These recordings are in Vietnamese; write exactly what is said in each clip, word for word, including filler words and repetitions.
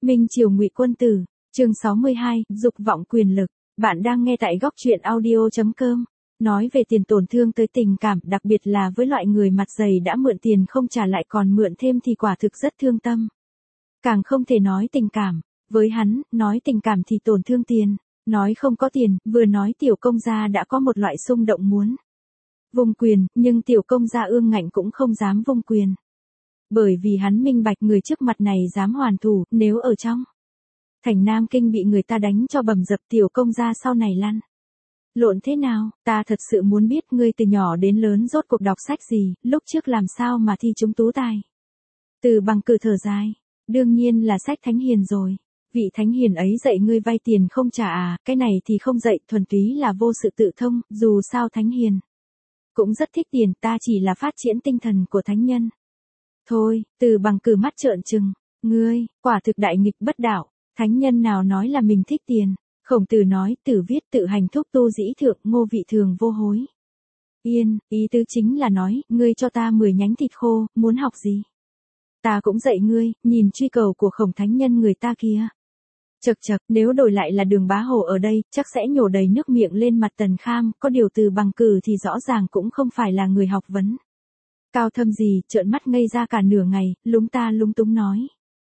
Minh Triều Ngụy Quân Tử, chương sáu mươi hai, dục vọng quyền lực. Bạn đang nghe tại góc truyện audio chấm com. Nói về tiền tổn thương tới tình cảm, đặc biệt là với loại người mặt dày đã mượn tiền không trả lại còn mượn thêm thì quả thực rất thương tâm. Càng không thể nói tình cảm, với hắn, nói tình cảm thì tổn thương tiền, nói không có tiền, vừa nói tiểu công gia đã có một loại xung động muốn vung quyền, nhưng tiểu công gia ương ngạnh cũng không dám vung quyền. Bởi vì hắn minh bạch người trước mặt này dám hoàn thủ, nếu ở trong thành Nam Kinh bị người ta đánh cho bầm dập tiểu công gia sau này lăn lộn thế nào, ta thật sự muốn biết ngươi từ nhỏ đến lớn rốt cuộc đọc sách gì, lúc trước làm sao mà thi trúng tú tài. Từ Bằng cử thở dài, đương nhiên là sách Thánh Hiền rồi. Vị Thánh Hiền ấy dạy ngươi vay tiền không trả à, cái này thì không dạy, thuần túy là vô sự tự thông, dù sao Thánh Hiền cũng rất thích tiền, ta chỉ là phát triển tinh thần của thánh nhân. Thôi, Từ Bằng cử mắt trợn trừng, ngươi, quả thực đại nghịch bất đạo, thánh nhân nào nói là mình thích tiền. Khổng Tử nói, Tử viết tự hành thúc tu dĩ thượng, ngô vị thường vô hối. Yên, ý tứ chính là nói, ngươi cho ta mười nhánh thịt khô, muốn học gì? Ta cũng dạy ngươi, nhìn truy cầu của khổng thánh nhân người ta kia. Chật chật, nếu đổi lại là Đường Bá Hổ ở đây, chắc sẽ nhổ đầy nước miệng lên mặt Tần Kham, có điều Từ Bằng cử thì rõ ràng cũng không phải là người học vấn cao thâm gì, trợn mắt ngây ra cả nửa ngày, lúng ta lúng túng nói.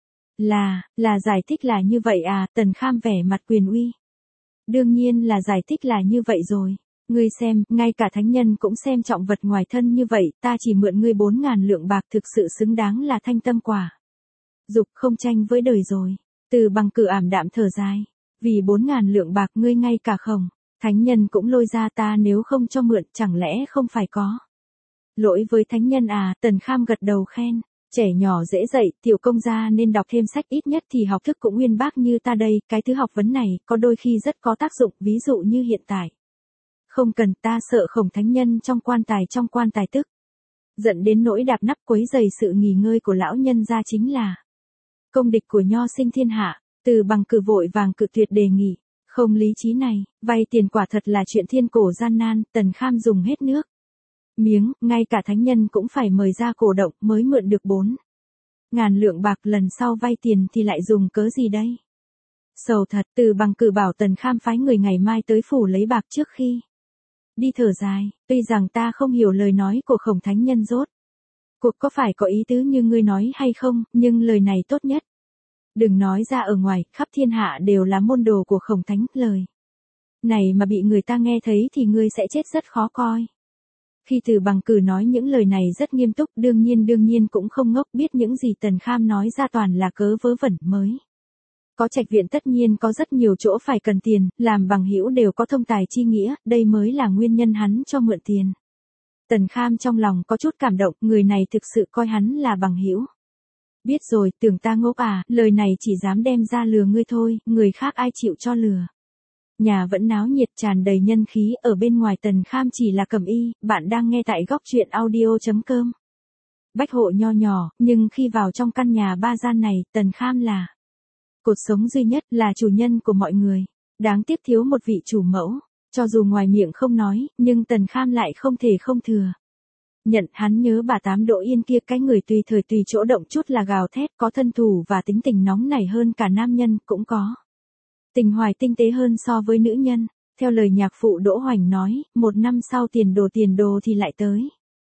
Là, là giải thích là như vậy à, Tần Kham vẻ mặt quyền uy. Đương nhiên là giải thích là như vậy rồi. Ngươi xem, ngay cả thánh nhân cũng xem trọng vật ngoài thân như vậy, ta chỉ mượn ngươi bốn ngàn lượng bạc thực sự xứng đáng là thanh tâm quả. Dục không tranh với đời rồi. Từ Bằng cử ảm đạm thở dài. Vì bốn ngàn lượng bạc ngươi ngay cả khổng thánh nhân cũng lôi ra, ta nếu không cho mượn chẳng lẽ không phải có lỗi với thánh nhân à. Tần Kham gật đầu khen. Trẻ nhỏ dễ dạy, tiểu công gia nên đọc thêm sách, ít nhất thì học thức cũng uyên bác như ta đây, cái thứ học vấn này có đôi khi rất có tác dụng, ví dụ như hiện tại. Không cần, ta sợ khổng thánh nhân trong quan tài trong quan tài tức giận đến nỗi đạp nắp quấy rầy sự nghỉ ngơi của lão nhân gia, chính là công địch của nho sinh thiên hạ. Từ Bằng cử vội vàng cự tuyệt đề nghị, không lý trí này, vay tiền quả thật là chuyện thiên cổ gian nan. Tần Kham dùng hết nước miếng, ngay cả thánh nhân cũng phải mời ra cổ động mới mượn được bốn ngàn lượng bạc, lần sau vay tiền thì lại dùng cớ gì đây? Sầu thật. Từ Bằng cử bảo Tần Kham phái người ngày mai tới phủ lấy bạc trước khi đi, thở dài, tuy rằng ta không hiểu lời nói của khổng thánh nhân rốt cuộc có phải có ý tứ như ngươi nói hay không, nhưng lời này tốt nhất đừng nói ra ở ngoài, khắp thiên hạ đều là môn đồ của khổng thánh, lời này mà bị người ta nghe thấy thì ngươi sẽ chết rất khó coi. Khi Từ Bằng cử nói những lời này rất nghiêm túc, đương nhiên đương nhiên cũng không ngốc, biết những gì Tần Kham nói ra toàn là cớ vớ vẩn. Mới có trạch viện tất nhiên có rất nhiều chỗ phải cần tiền, làm bằng hữu đều có thông tài chi nghĩa, đây mới là nguyên nhân hắn cho mượn tiền. Tần Kham trong lòng có chút cảm động, người này thực sự coi hắn là bằng hữu. Biết rồi, tưởng ta ngốc à, lời này chỉ dám đem ra lừa ngươi thôi, người khác ai chịu cho lừa. Nhà vẫn náo nhiệt tràn đầy nhân khí, ở bên ngoài Tần Kham chỉ là cầm y. Bạn đang nghe tại góc truyện audio chấm com. Bách hộ nho nhỏ, nhưng khi vào trong căn nhà ba gian này, Tần Kham là cột sống duy nhất, là chủ nhân của mọi người. Đáng tiếc thiếu một vị chủ mẫu. Cho dù ngoài miệng không nói, nhưng Tần Kham lại không thể không thừa nhận hắn nhớ bà Tám Đỗ Yên kia, cái người tùy thời tùy chỗ động chút là gào thét, có thân thủ và tính tình nóng nảy hơn cả nam nhân, cũng có tình hoài tinh tế hơn so với nữ nhân. Theo lời nhạc phụ Đỗ Hoành nói, một năm sau tiền đồ tiền đồ thì lại tới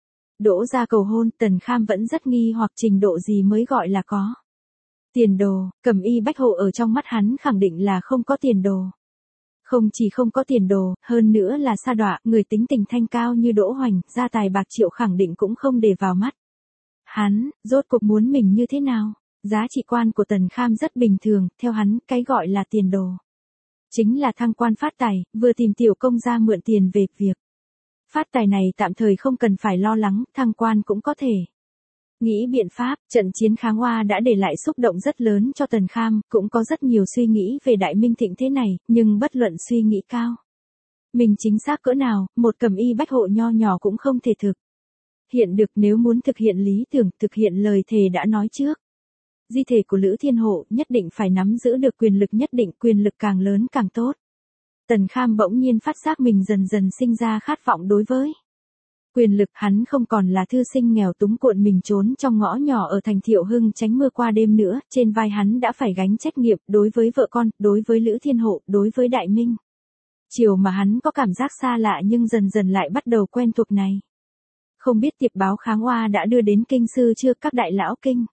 Đỗ ra cầu hôn. Tần Kham vẫn rất nghi hoặc trình độ gì mới gọi là có tiền đồ. Cẩm y bách hộ ở trong mắt hắn khẳng định là không có tiền đồ. Không chỉ không có tiền đồ, hơn nữa là sa đọa, người tính tình thanh cao như Đỗ Hoành, gia tài bạc triệu khẳng định cũng không để vào mắt. Hắn, rốt cuộc muốn mình như thế nào? Giá trị quan của Tần Kham rất bình thường, theo hắn, cái gọi là tiền đồ chính là thăng quan phát tài, vừa tìm tiểu công gia mượn tiền về việc phát tài này tạm thời không cần phải lo lắng, thăng quan cũng có thể nghĩ biện pháp. Trận chiến Kháng Oa đã để lại xúc động rất lớn cho Tần Kham, cũng có rất nhiều suy nghĩ về đại minh thịnh thế này, nhưng bất luận suy nghĩ cao mình chính xác cỡ nào, một cầm y bách hộ nho nhỏ cũng không thể thực hiện được. Nếu muốn thực hiện lý tưởng, thực hiện lời thề đã nói trước di thể của Lữ Thiên Hộ, nhất định phải nắm giữ được quyền lực nhất định, quyền lực càng lớn càng tốt. Tần Kham bỗng nhiên phát giác mình dần dần sinh ra khát vọng đối với Quyền lực, hắn không còn là thư sinh nghèo túng cuộn mình trốn trong ngõ nhỏ ở thành Thiệu Hưng tránh mưa qua đêm nữa, trên vai hắn đã phải gánh trách nhiệm đối với vợ con, đối với Lữ Thiên Hộ, đối với Đại Minh. Chiều mà hắn có cảm giác xa lạ nhưng dần dần lại bắt đầu quen thuộc này. Không biết tiệp báo Kháng Oa đã đưa đến kinh sư chưa, các đại lão kinh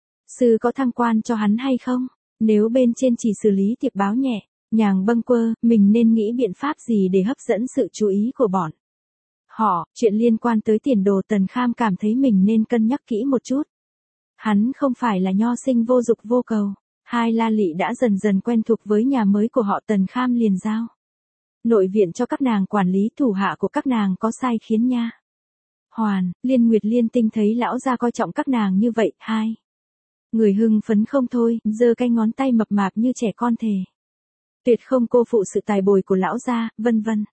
sư có thăng quan cho hắn hay không? Nếu bên trên chỉ xử lý tiệp báo nhẹ, nhàng bâng quơ, mình nên nghĩ biện pháp gì để hấp dẫn sự chú ý của bọn họ. Chuyện liên quan tới tiền đồ Tần Kham cảm thấy mình nên cân nhắc kỹ một chút. Hắn không phải là nho sinh vô dục vô cầu. Hai La Lị đã dần dần quen thuộc với nhà mới của họ. Tần Kham liền giao nội viện cho các nàng quản lý, thủ hạ của các nàng có sai khiến nha. Hoàn, Liên Nguyệt, Liên Tinh thấy lão gia coi trọng các nàng như vậy, hai người hưng phấn không thôi, giơ cái ngón tay mập mạp như trẻ con thề tuyệt không cô phụ sự tài bồi của lão gia, vân vân.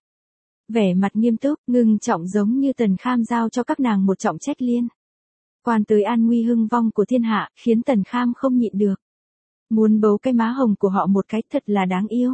Vẻ mặt nghiêm túc, ngưng trọng giống như Tần Kham giao cho các nàng một trọng trách liên quan tới an nguy hưng vong của thiên hạ, khiến Tần Kham không nhịn được muốn bấu cái má hồng của họ một cái, thật là đáng yêu.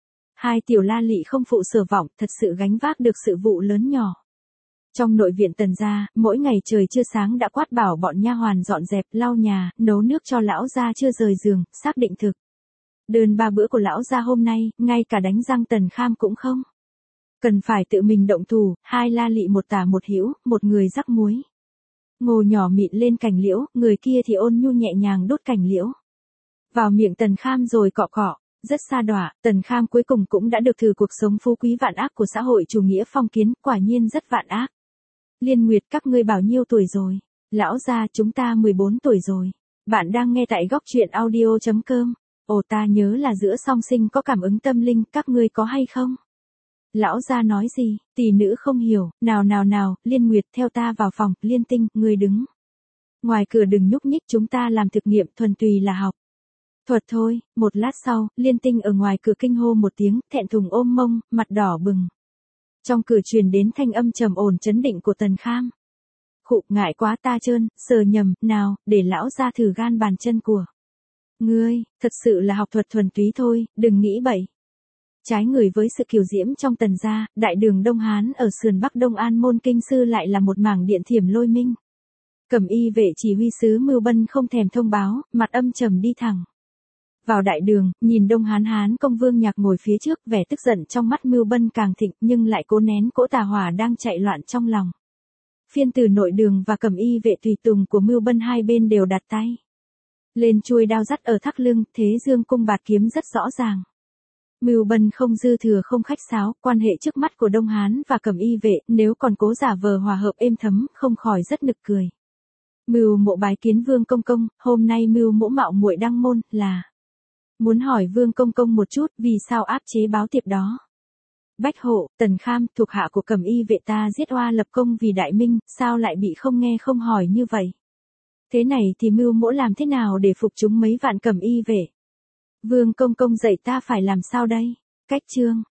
Hai tiểu La Lị không phụ sở vọng, thật sự gánh vác được sự vụ lớn nhỏ. Trong nội viện Tần gia, mỗi ngày trời chưa sáng đã quát bảo bọn nha hoàn dọn dẹp, lau nhà, nấu nước cho lão gia chưa rời giường, xác định thực đơn ba bữa của lão gia hôm nay, ngay cả đánh răng Tần Kham cũng không cần phải tự mình động thủ. Hai La Lị một tả một hữu, một người rắc muối ngô nhỏ mịn lên cành liễu, người kia thì ôn nhu nhẹ nhàng đốt cành liễu vào miệng Tần Kham rồi cọ cọ. Rất xa đọa, Tần Kham cuối cùng cũng đã được thử cuộc sống phú quý vạn ác của xã hội chủ nghĩa phong kiến, quả nhiên rất vạn ác. Liên Nguyệt, các ngươi bao nhiêu tuổi rồi? Lão gia, chúng ta mười bốn tuổi rồi. Bạn đang nghe tại góc truyện audio chấm com. Ồ, ta nhớ là giữa song sinh có cảm ứng tâm linh, các ngươi có hay không? Lão gia nói gì? Tỷ nữ không hiểu, nào nào nào, Liên Nguyệt theo ta vào phòng, Liên Tinh, ngươi đứng ngoài cửa đừng nhúc nhích, chúng ta làm thực nghiệm thuần tùy là học thuật thôi. Một lát sau, Liên Tinh ở ngoài cửa kinh hô một tiếng, thẹn thùng ôm mông, mặt đỏ bừng. Trong cửa truyền đến thanh âm trầm ổn chấn định của Tần Kham. Khụ, ngại quá, ta trơn, sờ nhầm, nào, để lão ra thử gan bàn chân của ngươi, thật sự là học thuật thuần túy thôi, đừng nghĩ bậy. Trái người với sự kiều diễm trong Tần gia, đại đường Đông Hán ở sườn Bắc Đông An môn kinh sư lại là một mảng điện thiểm lôi minh. Cẩm y vệ chỉ huy sứ Mưu Bân không thèm thông báo, mặt âm trầm đi thẳng vào đại đường, nhìn Đông Hán Hán công Vương Nhạc ngồi phía trước, vẻ tức giận trong mắt Mưu Bân càng thịnh, nhưng lại cố nén cỗ tà hỏa đang chạy loạn trong lòng. Phiên từ nội đường và cẩm y vệ tùy tùng của Mưu Bân hai bên đều đặt tay lên chuôi đao dắt ở thắt lưng, thế dương cung bạt kiếm rất rõ ràng. Mưu Bân không dư thừa không khách sáo, quan hệ trước mắt của Đông Hán và cẩm y vệ, nếu còn cố giả vờ hòa hợp êm thấm, không khỏi rất nực cười. Mưu Mộ bái kiến Vương công công, hôm nay Mưu Mỗ mạo muội đăng môn, là muốn hỏi Vương công công một chút, vì sao áp chế báo tiệp đó? Bách Hộ, Tần Kham, thuộc hạ của cẩm y vệ ta giết oa lập công vì Đại Minh, sao lại bị không nghe không hỏi như vậy? Thế này thì Mưu Mỗ làm thế nào để phục chúng mấy vạn cẩm y vệ? Vương công công dạy ta phải làm sao đây? Cách chương